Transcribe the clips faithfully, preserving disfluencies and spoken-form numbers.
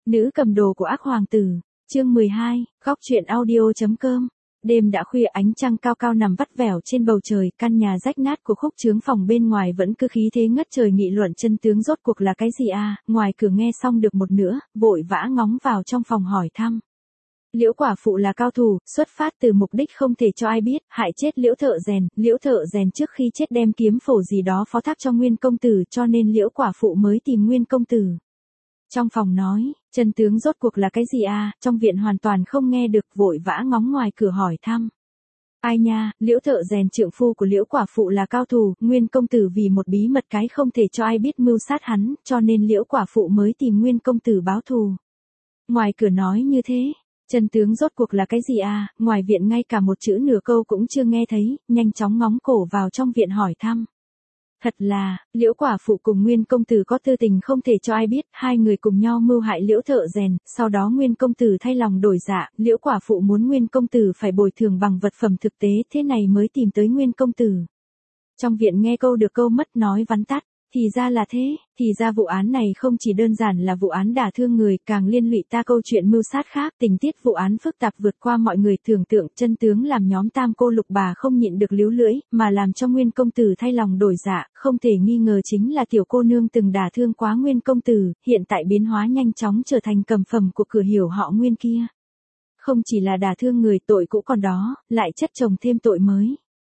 Nữ cầm đồ của ác hoàng tử, chương mười hai, góc truyện audio.com. Đêm đã khuya, ánh trăng cao cao nằm vắt vẻo trên bầu trời, căn nhà rách nát của Khúc Chướng phòng bên ngoài vẫn cứ khí thế ngất trời nghị luận chân tướng rốt cuộc là cái gì à, ngoài cửa nghe xong được một nửa, vội vã ngóng vào trong phòng hỏi thăm. Liễu quả phụ là cao thủ, xuất phát từ mục đích không thể cho ai biết, hại chết Liễu thợ rèn, Liễu thợ rèn trước khi chết đem kiếm phổ gì đó phó thác cho Nguyên công tử, cho nên Liễu quả phụ mới tìm Nguyên công tử. Trong phòng nói, chân tướng rốt cuộc là cái gì à, trong viện hoàn toàn không nghe được, vội vã ngóng ngoài cửa hỏi thăm. Ai nha, Liễu thợ rèn trượng phu của Liễu quả phụ là cao thủ, Nguyên công tử vì một bí mật cái không thể cho ai biết mưu sát hắn, cho nên Liễu quả phụ mới tìm Nguyên công tử báo thù. Ngoài cửa nói như thế, chân tướng rốt cuộc là cái gì à, ngoài viện ngay cả một chữ nửa câu cũng chưa nghe thấy, nhanh chóng ngóng cổ vào trong viện hỏi thăm. Thật là, Liễu quả phụ cùng Nguyên công tử có tư tình không thể cho ai biết, hai người cùng nhau mưu hại Liễu thợ rèn, sau đó Nguyên công tử thay lòng đổi dạ, Liễu quả phụ muốn Nguyên công tử phải bồi thường bằng vật phẩm thực tế, thế này mới tìm tới Nguyên công tử. Trong viện nghe câu được câu mất nói vắn tắt, thì ra là thế, thì ra vụ án này không chỉ đơn giản là vụ án đả thương người, càng liên lụy ta câu chuyện mưu sát khác, tình tiết vụ án phức tạp vượt qua mọi người tưởng tượng, chân tướng làm nhóm tam cô lục bà không nhịn được líu lưỡi, mà làm cho Nguyên công tử thay lòng đổi dạ, không thể nghi ngờ chính là tiểu cô nương từng đả thương quá Nguyên công tử, hiện tại biến hóa nhanh chóng trở thành cầm phẩm của cửa hiểu họ Nguyên kia. Không chỉ là đả thương người, tội cũ còn đó, lại chất chồng thêm tội mới.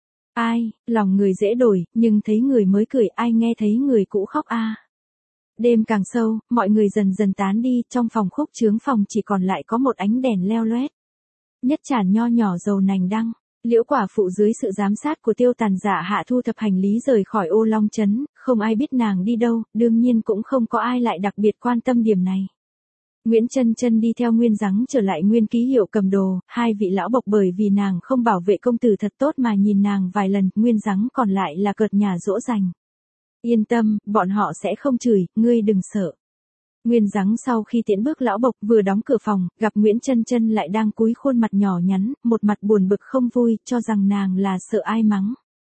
Ai, lòng người dễ đổi, nhưng thấy người mới cười, ai nghe thấy người cũ khóc a. À. Đêm càng sâu, mọi người dần dần tán đi, trong phòng Khúc Chướng phòng chỉ còn lại có một ánh đèn leo loét. Nhất tràn nho nhỏ dầu nành đăng, Liễu quả phụ dưới sự giám sát của Tiêu Tàn Dạ hạ thu thập hành lý rời khỏi Ô Long trấn, không ai biết nàng đi đâu, đương nhiên cũng không có ai lại đặc biệt quan tâm điểm này. Nguyễn Chân Chân đi theo Nguyên Giắng trở lại Nguyên ký hiệu cầm đồ, hai vị lão bộc bởi vì nàng không bảo vệ công tử thật tốt mà nhìn nàng vài lần, Nguyên Giắng còn lại là cợt nhả dỗ dành. Yên tâm, bọn họ sẽ không chửi, ngươi đừng sợ. Nguyên Giắng sau khi tiễn bước lão bộc vừa đóng cửa phòng, gặp Nguyễn Chân Chân lại đang cúi khuôn mặt nhỏ nhắn, một mặt buồn bực không vui, cho rằng nàng là sợ ai mắng.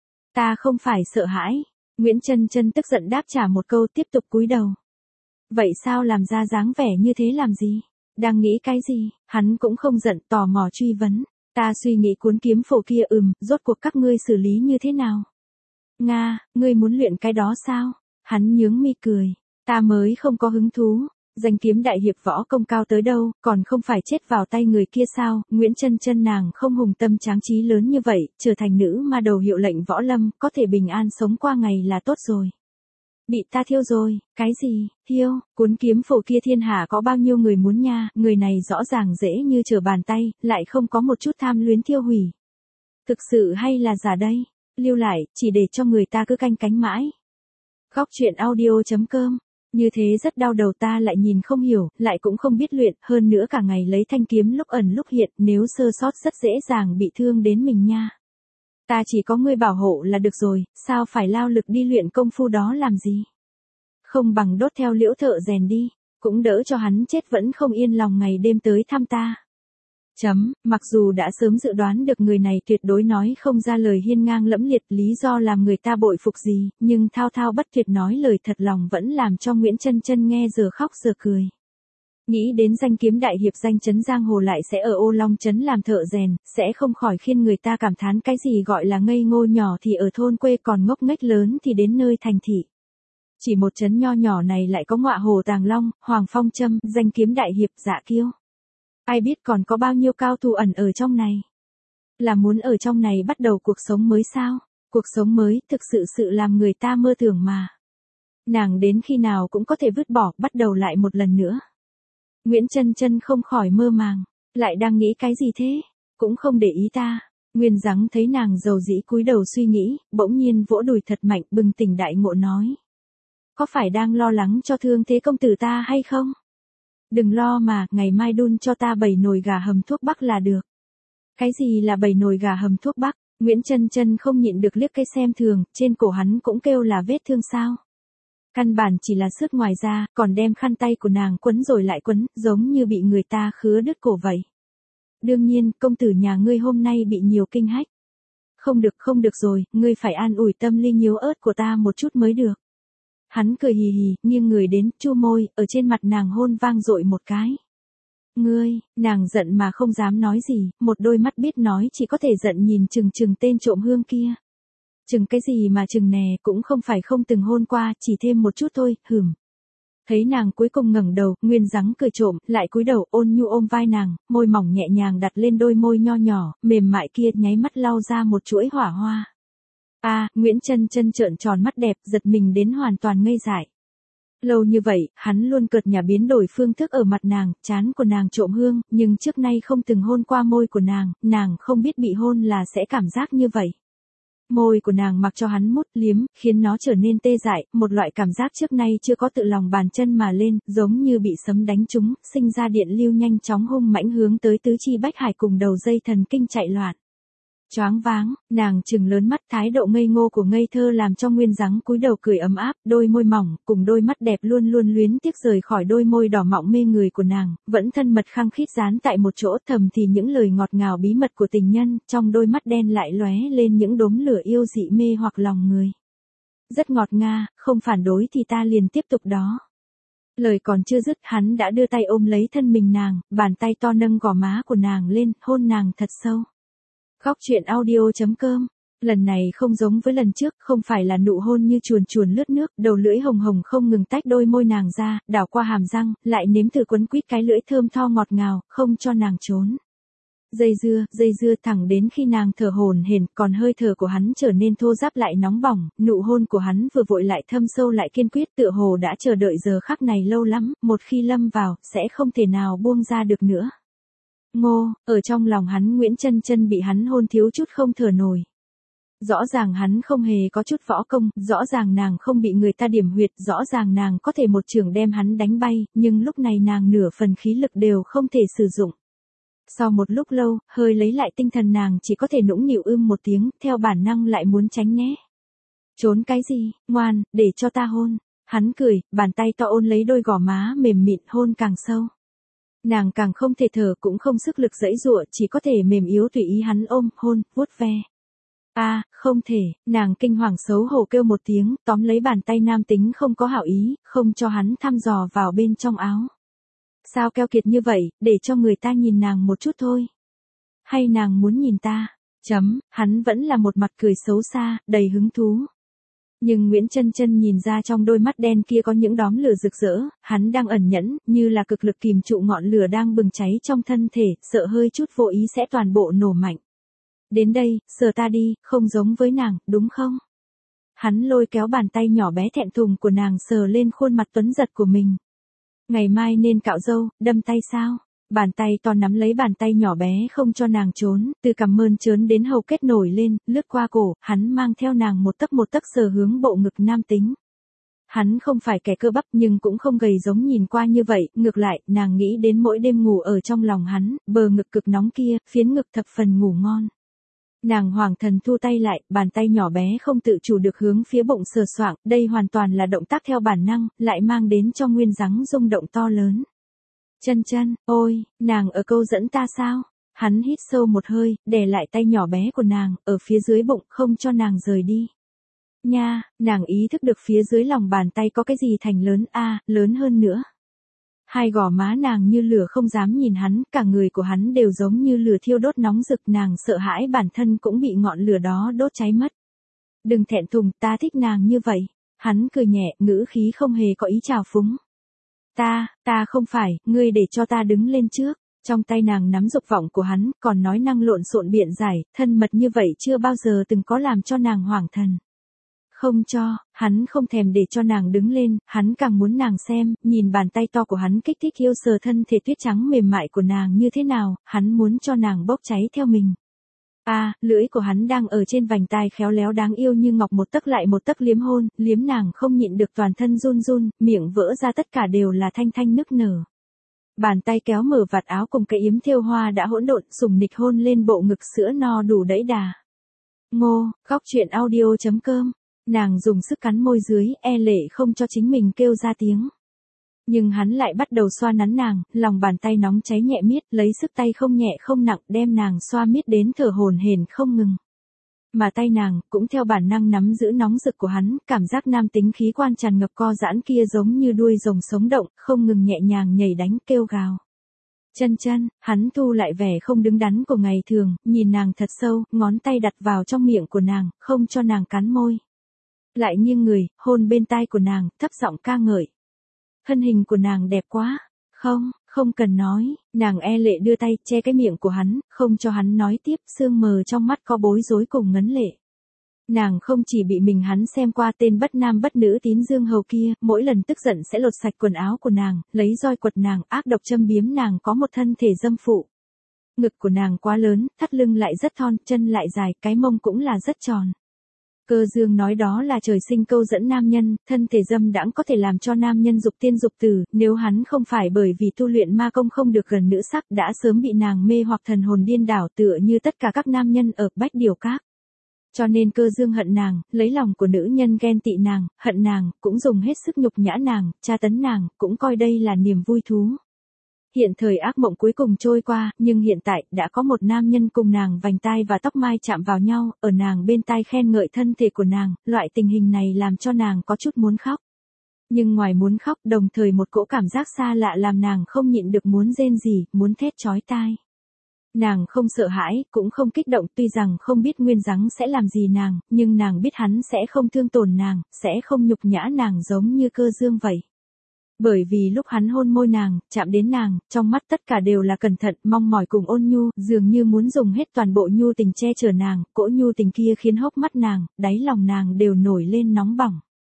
Ta không phải sợ hãi. Nguyễn Chân Chân tức giận đáp trả một câu, tiếp tục cúi đầu. Vậy sao làm ra dáng vẻ như thế làm gì? Đang nghĩ cái gì? Hắn cũng không giận, tò mò truy vấn. Ta suy nghĩ cuốn kiếm phổ kia, ừm, rốt cuộc các ngươi xử lý như thế nào? Nga, ngươi muốn luyện cái đó sao? Hắn nhướng mi cười. Ta mới không có hứng thú. Danh kiếm đại hiệp võ công cao tới đâu, còn không phải chết vào tay người kia sao? Nguyễn Chân Chân nàng không hùng tâm tráng trí lớn như vậy, trở thành nữ ma đầu hiệu lệnh võ lâm, có thể bình an sống qua ngày là tốt rồi. Bị ta thiêu rồi, cái gì, thiêu, cuốn kiếm phổ kia thiên hạ có bao nhiêu người muốn nha, người này rõ ràng dễ như trở bàn tay, lại không có một chút tham luyến thiêu hủy. Thực sự hay là giả đây, lưu lại, chỉ để cho người ta cứ canh cánh mãi. Góc truyện audio.com, như thế rất đau đầu, ta lại nhìn không hiểu, lại cũng không biết luyện, hơn nữa cả ngày lấy thanh kiếm lúc ẩn lúc hiện, nếu sơ sót rất dễ dàng bị thương đến mình nha. Ta chỉ có ngươi bảo hộ là được rồi, sao phải lao lực đi luyện công phu đó làm gì? Không bằng đốt theo Liễu thợ rèn đi, cũng đỡ cho hắn chết vẫn không yên lòng ngày đêm tới thăm ta. Chấm, mặc dù đã sớm dự đoán được người này tuyệt đối nói không ra lời hiên ngang lẫm liệt, lý do làm người ta bội phục gì, nhưng thao thao bất tuyệt nói lời thật lòng vẫn làm cho Nguyễn Chân Chân nghe giờ khóc giờ cười. Nghĩ đến danh kiếm đại hiệp danh chấn giang hồ lại sẽ ở Ô Long trấn làm thợ rèn, sẽ không khỏi khiến người ta cảm thán cái gì gọi là ngây ngô nhỏ thì ở thôn quê, còn ngốc nghếch lớn thì đến nơi thành thị. Chỉ một trấn nho nhỏ này lại có ngọa hồ Tàng Long, Hoàng Phong Châm, danh kiếm đại hiệp Dạ Kiêu. Ai biết còn có bao nhiêu cao thủ ẩn ở trong này. Là muốn ở trong này bắt đầu cuộc sống mới sao? Cuộc sống mới thực sự sự làm người ta mơ tưởng mà. Nàng đến khi nào cũng có thể vứt bỏ, bắt đầu lại một lần nữa. Nguyễn Chân Chân không khỏi mơ màng, lại đang nghĩ cái gì thế? Cũng không để ý ta. Nguyên Giắng thấy nàng dầu dĩ cúi đầu suy nghĩ, bỗng nhiên vỗ đùi thật mạnh, bừng tỉnh đại ngộ nói. Có phải đang lo lắng cho thương thế công tử ta hay không? Đừng lo mà, ngày mai đun cho ta bảy nồi gà hầm thuốc bắc là được. Cái gì là bảy nồi gà hầm thuốc bắc? Nguyễn Chân Chân không nhịn được liếc cái xem thường, trên cổ hắn cũng kêu là vết thương sao? Căn bản chỉ là sức ngoài ra, còn đem khăn tay của nàng quấn rồi lại quấn, giống như bị người ta khứa đứt cổ vậy. Đương nhiên, công tử nhà ngươi hôm nay bị nhiều kinh hách. Không được không được rồi, ngươi phải an ủi tâm linh yếu ớt của ta một chút mới được. Hắn cười hì hì, nghiêng người đến, chu môi, ở trên mặt nàng hôn vang dội một cái. Ngươi, nàng giận mà không dám nói gì, một đôi mắt biết nói chỉ có thể giận nhìn chừng chừng tên trộm hương kia. Chừng cái gì mà chừng nè, cũng không phải không từng hôn qua, chỉ thêm một chút thôi, hừm. Thấy nàng cuối cùng ngẩng đầu, Nguyên Giắng cười trộm, lại cúi đầu ôn nhu ôm vai nàng, môi mỏng nhẹ nhàng đặt lên đôi môi nho nhỏ, mềm mại kia nháy mắt lau ra một chuỗi hỏa hoa. A, à, Nguyễn Chân Chân trợn tròn mắt đẹp, giật mình đến hoàn toàn ngây dại. Lâu như vậy, hắn luôn cợt nhả biến đổi phương thức ở mặt nàng, trán của nàng trộm hương, nhưng trước nay không từng hôn qua môi của nàng, nàng không biết bị hôn là sẽ cảm giác như vậy. Môi của nàng mặc cho hắn mút liếm, khiến nó trở nên tê dại, một loại cảm giác trước nay chưa có tự lòng bàn chân mà lên, giống như bị sấm đánh trúng, sinh ra điện lưu nhanh chóng hung mãnh hướng tới tứ chi bách hải cùng đầu dây thần kinh chạy loạn. Choáng váng, nàng trừng lớn mắt, thái độ ngây ngô của ngây thơ làm cho Nguyên Giắng cúi đầu cười ấm áp, đôi môi mỏng, cùng đôi mắt đẹp luôn luôn luyến tiếc rời khỏi đôi môi đỏ mọng mê người của nàng, vẫn thân mật khăng khít dán tại một chỗ, thầm thì những lời ngọt ngào bí mật của tình nhân, trong đôi mắt đen lại lóe lên những đốm lửa yêu dị mê hoặc lòng người. Rất ngọt nga, không phản đối thì ta liền tiếp tục đó. Lời còn chưa dứt, hắn đã đưa tay ôm lấy thân mình nàng, bàn tay to nâng gò má của nàng lên, hôn nàng thật sâu. Khóc chuyện audio chấm com. Lần này không giống với lần trước, không phải là nụ hôn như chuồn chuồn lướt nước, đầu lưỡi hồng hồng không ngừng tách đôi môi nàng ra, đảo qua hàm răng, lại nếm thử quấn quýt cái lưỡi thơm tho ngọt ngào, không cho nàng trốn. Dây dưa, dây dưa thẳng đến khi nàng thở hổn hển, còn hơi thở của hắn trở nên thô ráp lại nóng bỏng, nụ hôn của hắn vừa vội lại thâm sâu lại kiên quyết, tựa hồ đã chờ đợi giờ khắc này lâu lắm, một khi lâm vào, sẽ không thể nào buông ra được nữa. Ngô, ở trong lòng hắn Nguyễn Chân Chân bị hắn hôn thiếu chút không thở nổi. Rõ ràng hắn không hề có chút võ công, rõ ràng nàng không bị người ta điểm huyệt, rõ ràng nàng có thể một chưởng đem hắn đánh bay, nhưng lúc này nàng nửa phần khí lực đều không thể sử dụng. Sau một lúc lâu, hơi lấy lại tinh thần nàng chỉ có thể nũng nịu ưm một tiếng, theo bản năng lại muốn tránh né. Trốn cái gì, ngoan, để cho ta hôn. Hắn cười, bàn tay to ôn lấy đôi gò má mềm mịn hôn càng sâu. Nàng càng không thể thở cũng không sức lực giãy giụa, chỉ có thể mềm yếu tùy ý hắn ôm, hôn, vuốt ve. A, à, không thể, nàng kinh hoàng xấu hổ kêu một tiếng, tóm lấy bàn tay nam tính không có hảo ý, không cho hắn thăm dò vào bên trong áo. Sao keo kiệt như vậy, để cho người ta nhìn nàng một chút thôi. Hay nàng muốn nhìn ta? Chấm, hắn vẫn là một mặt cười xấu xa, đầy hứng thú. Nhưng Nguyễn Chân Chân nhìn ra trong đôi mắt đen kia có những đóm lửa rực rỡ, hắn đang ẩn nhẫn, như là cực lực kìm trụ ngọn lửa đang bừng cháy trong thân thể, sợ hơi chút vô ý sẽ toàn bộ nổ mạnh. Đến đây, sờ ta đi, không giống với nàng, đúng không? Hắn lôi kéo bàn tay nhỏ bé thẹn thùng của nàng sờ lên khuôn mặt tuấn giật của mình. Ngày mai nên cạo râu, đâm tay sao? Bàn tay to nắm lấy bàn tay nhỏ bé không cho nàng trốn, từ cằm mơn trớn đến hầu kết nổi lên, lướt qua cổ, hắn mang theo nàng một tấc một tấc sờ hướng bộ ngực nam tính. Hắn không phải kẻ cơ bắp nhưng cũng không gầy giống nhìn qua như vậy, ngược lại, nàng nghĩ đến mỗi đêm ngủ ở trong lòng hắn, bờ ngực cực nóng kia, phiến ngực thập phần ngủ ngon. Nàng hoàng thần thu tay lại, bàn tay nhỏ bé không tự chủ được hướng phía bụng sờ soạng, đây hoàn toàn là động tác theo bản năng, lại mang đến cho Nguyên Giắng rung động to lớn. Chân Chân, ôi, nàng ở câu dẫn ta sao? Hắn hít sâu một hơi, đè lại tay nhỏ bé của nàng, ở phía dưới bụng, không cho nàng rời đi. Nha, nàng ý thức được phía dưới lòng bàn tay có cái gì thành lớn a, à, lớn hơn nữa. Hai gò má nàng như lửa không dám nhìn hắn, cả người của hắn đều giống như lửa thiêu đốt nóng rực, nàng sợ hãi bản thân cũng bị ngọn lửa đó đốt cháy mất. Đừng thẹn thùng, ta thích nàng như vậy. Hắn cười nhẹ, ngữ khí không hề có ý trào phúng. Ta, ta không phải, ngươi để cho ta đứng lên trước. Trong tay nàng nắm dục vọng của hắn, còn nói năng lộn xộn biện giải, thân mật như vậy chưa bao giờ từng có làm cho nàng hoảng thần. Không cho, hắn không thèm để cho nàng đứng lên, hắn càng muốn nàng xem, nhìn bàn tay to của hắn kích thích yêu sờ thân thể tuyết trắng mềm mại của nàng như thế nào, hắn muốn cho nàng bốc cháy theo mình. A, à, lưỡi của hắn đang ở trên vành tai khéo léo đáng yêu như ngọc một tấc lại một tấc liếm hôn, liếm nàng không nhịn được toàn thân run run, miệng vỡ ra tất cả đều là thanh thanh nức nở. Bàn tay kéo mở vạt áo cùng cái yếm thêu hoa đã hỗn độn, sùng nịch hôn lên bộ ngực sữa no đủ đẫy đà. Ngô, khóc chuyện audio chấm com. Nàng dùng sức cắn môi dưới, e lệ không cho chính mình kêu ra tiếng. Nhưng hắn lại bắt đầu xoa nắn nàng, lòng bàn tay nóng cháy nhẹ miết, lấy sức tay không nhẹ không nặng đem nàng xoa miết đến thở hổn hển không ngừng. Mà tay nàng cũng theo bản năng nắm giữ nóng rực của hắn, cảm giác nam tính khí quan tràn ngập co giãn kia giống như đuôi rồng sống động, không ngừng nhẹ nhàng nhảy đánh kêu gào. Chân chân, hắn thu lại vẻ không đứng đắn của ngày thường, nhìn nàng thật sâu, ngón tay đặt vào trong miệng của nàng, không cho nàng cắn môi. Lại nghiêng người, hôn bên tai của nàng, thấp giọng ca ngợi. Thân hình của nàng đẹp quá. Không, không cần nói, nàng e lệ đưa tay che cái miệng của hắn, không cho hắn nói tiếp, sương mờ trong mắt có bối rối cùng ngấn lệ. Nàng không chỉ bị mình hắn xem qua tên bất nam bất nữ tín dương hầu kia, mỗi lần tức giận sẽ lột sạch quần áo của nàng, lấy roi quật nàng, ác độc châm biếm nàng có một thân thể dâm phụ. Ngực của nàng quá lớn, thắt lưng lại rất thon, chân lại dài, cái mông cũng là rất tròn. Cơ Dương nói đó là trời sinh câu dẫn nam nhân, thân thể dâm đãng có thể làm cho nam nhân dục tiên dục tử, nếu hắn không phải bởi vì tu luyện ma công không được gần nữ sắc đã sớm bị nàng mê hoặc thần hồn điên đảo tựa như tất cả các nam nhân ở Bách Điều Các. Cho nên Cơ Dương hận nàng, lấy lòng của nữ nhân ghen tị nàng, hận nàng, cũng dùng hết sức nhục nhã nàng, tra tấn nàng, cũng coi đây là niềm vui thú. Hiện thời ác mộng cuối cùng trôi qua, nhưng hiện tại, đã có một nam nhân cùng nàng vành tai và tóc mai chạm vào nhau, ở nàng bên tai khen ngợi thân thể của nàng, loại tình hình này làm cho nàng có chút muốn khóc. Nhưng ngoài muốn khóc, đồng thời một cỗ cảm giác xa lạ làm nàng không nhịn được muốn rên rỉ, muốn thét chói tai. Nàng không sợ hãi, cũng không kích động, tuy rằng không biết Nguyên Giắng sẽ làm gì nàng, nhưng nàng biết hắn sẽ không thương tổn nàng, sẽ không nhục nhã nàng giống như Cơ Dương vậy. Bởi vì lúc hắn hôn môi nàng, chạm đến nàng, trong mắt tất cả đều là cẩn thận, mong mỏi cùng ôn nhu, dường như muốn dùng hết toàn bộ nhu tình che chở nàng, cỗ nhu tình kia khiến hốc mắt nàng, đáy lòng nàng đều nổi lên nóng bỏng.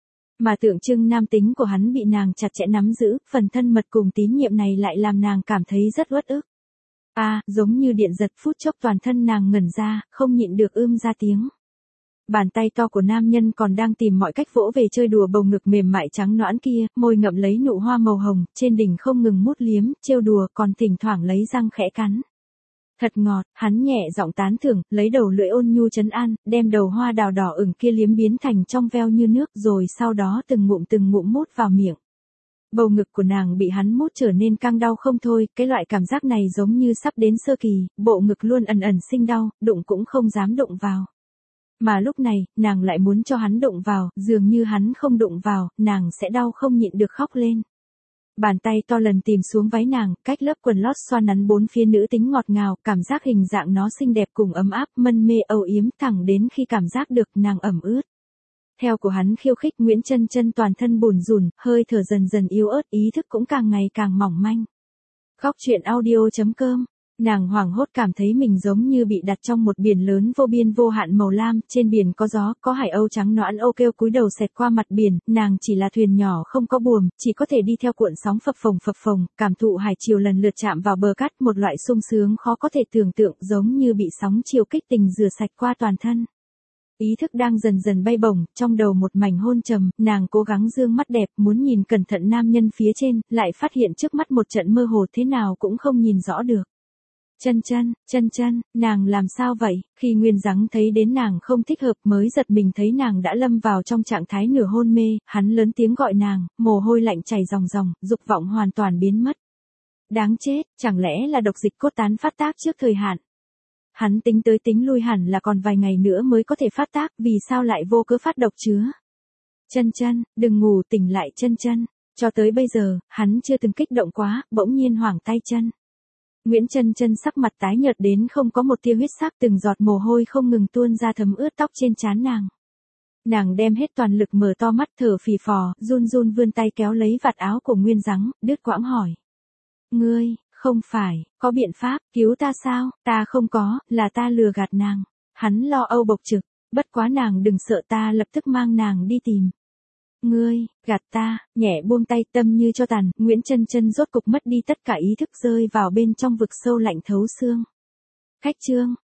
Mà tượng trưng nam tính của hắn bị nàng chặt chẽ nắm giữ, phần thân mật cùng tín nhiệm này lại làm nàng cảm thấy rất uất ức. A, à, giống như điện giật phút chốc toàn thân nàng ngẩn ra, không nhịn được ưm ra tiếng. Bàn tay to của nam nhân còn đang tìm mọi cách vỗ về chơi đùa bầu ngực mềm mại trắng nõn kia, môi ngậm lấy nụ hoa màu hồng, trên đỉnh không ngừng mút liếm, trêu đùa, còn thỉnh thoảng lấy răng khẽ cắn. Thật ngọt, hắn nhẹ giọng tán thưởng, lấy đầu lưỡi ôn nhu trấn an, đem đầu hoa đào đỏ ửng kia liếm biến thành trong veo như nước, rồi sau đó từng ngụm từng ngụm mút vào miệng. Bầu ngực của nàng bị hắn mút trở nên căng đau không thôi, cái loại cảm giác này giống như sắp đến sơ kỳ, bộ ngực luôn ẩn ẩn sinh đau, đụng cũng không dám đụng vào. Mà lúc này, nàng lại muốn cho hắn đụng vào, dường như hắn không đụng vào, nàng sẽ đau không nhịn được khóc lên. Bàn tay to lần tìm xuống váy nàng, cách lớp quần lót xoa nắn bốn phía nữ tính ngọt ngào, cảm giác hình dạng nó xinh đẹp cùng ấm áp, mân mê âu yếm, thẳng đến khi cảm giác được nàng ẩm ướt. Theo của hắn khiêu khích, Nguyễn Chân Chân toàn thân bùn rùn, hơi thở dần dần yếu ớt, ý thức cũng càng ngày càng mỏng manh. Khóc chuyện audio chấm com. Nàng hoảng hốt cảm thấy mình giống như bị đặt trong một biển lớn vô biên vô hạn màu lam, trên biển có gió, có hải âu trắng nõn âu kêu cúi đầu xẹt qua mặt biển, nàng chỉ là thuyền nhỏ không có buồm, chỉ có thể đi theo cuộn sóng phập phồng phập phồng, cảm thụ hải chiều lần lượt chạm vào bờ cát, một loại sung sướng khó có thể tưởng tượng, giống như bị sóng chiều kích tình rửa sạch qua toàn thân. Ý thức đang dần dần bay bổng, trong đầu một mảnh hôn trầm, nàng cố gắng dương mắt đẹp, muốn nhìn cẩn thận nam nhân phía trên, lại phát hiện trước mắt một trận mơ hồ thế nào cũng không nhìn rõ được. Chân chân, chân chân, nàng làm sao vậy? Khi Nguyên Giắng thấy đến nàng không thích hợp mới giật mình thấy nàng đã lâm vào trong trạng thái nửa hôn mê, hắn lớn tiếng gọi nàng, mồ hôi lạnh chảy ròng ròng, dục vọng hoàn toàn biến mất. Đáng chết, chẳng lẽ là độc dịch cốt tán phát tác trước thời hạn? Hắn tính tới tính lui hẳn là còn vài ngày nữa mới có thể phát tác, vì sao lại vô cớ phát độc chứa? Chân chân, đừng ngủ, tỉnh lại chân chân. Cho tới bây giờ, hắn chưa từng kích động quá, bỗng nhiên hoảng tay chân. Nguyễn Chân Chân sắc mặt tái nhợt đến không có một tia huyết sắc, từng giọt mồ hôi không ngừng tuôn ra thấm ướt tóc trên trán nàng. Nàng đem hết toàn lực mở to mắt thở phì phò, run run vươn tay kéo lấy vạt áo của Nguyên Giắng, đứt quãng hỏi. Ngươi, không phải, có biện pháp, cứu ta sao? Ta không có, là ta lừa gạt nàng. Hắn lo âu bộc trực, bất quá nàng đừng sợ, ta lập tức mang nàng đi tìm. Ngươi, gạt ta, nhẹ buông tay, tâm như cho tàn, Nguyễn Chân Chân rốt cục mất đi tất cả ý thức, rơi vào bên trong vực sâu lạnh thấu xương. Khách chương,